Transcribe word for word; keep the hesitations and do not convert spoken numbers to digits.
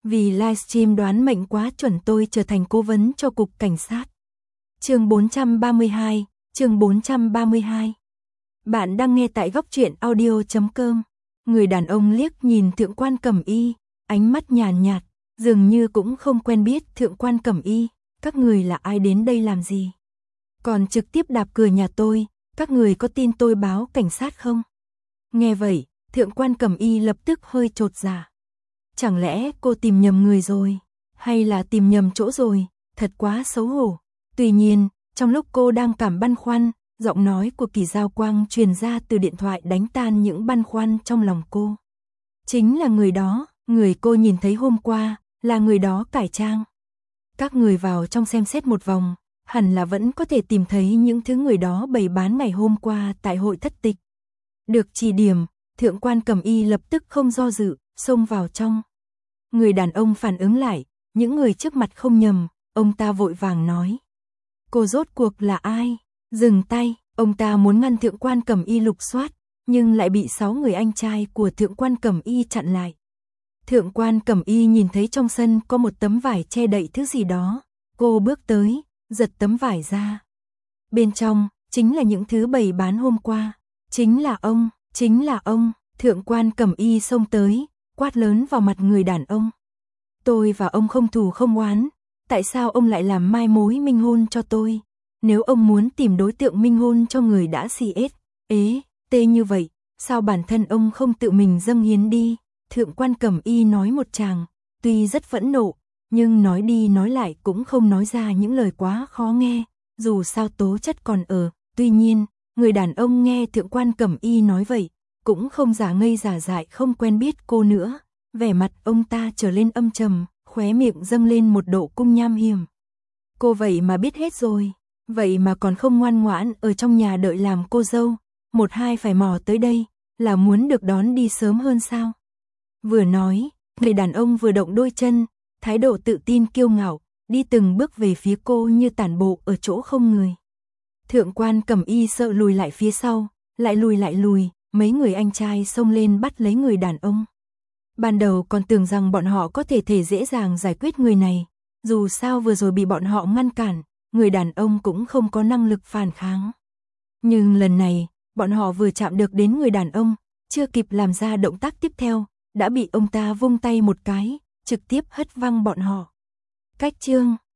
Vì livestream đoán mệnh quá chuẩn tôi trở thành cố vấn cho cục cảnh sát. Chương bốn trăm ba mươi hai, chương bốn trăm ba mươi hai. Bạn đang nghe tại góc truyện audio chấm com. Người đàn ông liếc nhìn thượng quan Cẩm Y, ánh mắt nhàn nhạt, dường như cũng không quen biết thượng quan Cẩm Y, các người là ai đến đây làm gì? Còn trực tiếp đạp cửa nhà tôi, các người có tin tôi báo cảnh sát không? Nghe vậy, thượng quan Cẩm Y lập tức hơi chột dạ. Chẳng lẽ cô tìm nhầm người rồi, hay là tìm nhầm chỗ rồi, thật quá xấu hổ. Tuy nhiên, trong lúc cô đang cảm băn khoăn, giọng nói của Kỳ Giao Quang truyền ra từ điện thoại đánh tan những băn khoăn trong lòng cô. Chính là người đó, người cô nhìn thấy hôm qua, là người đó cải trang. Các người vào trong xem xét một vòng, hẳn là vẫn có thể tìm thấy những thứ người đó bày bán ngày hôm qua tại hội thất tịch. Được chỉ điểm, thượng quan Cẩm Y lập tức không do dự, xông vào trong. Người đàn ông phản ứng lại, những người trước mặt không nhầm, ông ta vội vàng nói. Cô rốt cuộc là ai? Dừng tay, ông ta muốn ngăn thượng quan Cẩm Y lục soát, nhưng lại bị sáu người anh trai của thượng quan Cẩm Y chặn lại. Thượng quan Cẩm Y nhìn thấy trong sân có một tấm vải che đậy thứ gì đó, cô bước tới, giật tấm vải ra. Bên trong, chính là những thứ bày bán hôm qua. Chính là ông, chính là ông, thượng quan Cẩm Y xông tới, quát lớn vào mặt người đàn ông. Tôi và ông không thù không oán, tại sao ông lại làm mai mối minh hôn cho tôi? Nếu ông muốn tìm đối tượng minh hôn cho người đã xì ết, ế, tê như vậy, sao bản thân ông không tự mình dâng hiến đi? Thượng quan Cẩm Y nói một tràng, tuy rất phẫn nộ, nhưng nói đi nói lại cũng không nói ra những lời quá khó nghe, dù sao tố chất còn ở. Tuy nhiên, người đàn ông nghe thượng quan Cẩm Y nói vậy, cũng không giả ngây giả dại không quen biết cô nữa, vẻ mặt ông ta trở lên âm trầm, khóe miệng dâng lên một độ cung nham hiểm. Cô vậy mà biết hết rồi, vậy mà còn không ngoan ngoãn ở trong nhà đợi làm cô dâu, một hai phải mò tới đây, là muốn được đón đi sớm hơn sao? Vừa nói, người đàn ông vừa động đôi chân, thái độ tự tin kiêu ngạo, đi từng bước về phía cô như tản bộ ở chỗ không người. Thượng quan Cẩm Y sợ lùi lại phía sau, lại lùi lại lùi, mấy người anh trai xông lên bắt lấy người đàn ông. Ban đầu còn tưởng rằng bọn họ có thể thể dễ dàng giải quyết người này, dù sao vừa rồi bị bọn họ ngăn cản, người đàn ông cũng không có năng lực phản kháng. Nhưng lần này, bọn họ vừa chạm được đến người đàn ông, chưa kịp làm ra động tác tiếp theo, đã bị ông ta vung tay một cái, trực tiếp hất văng bọn họ. Cách chương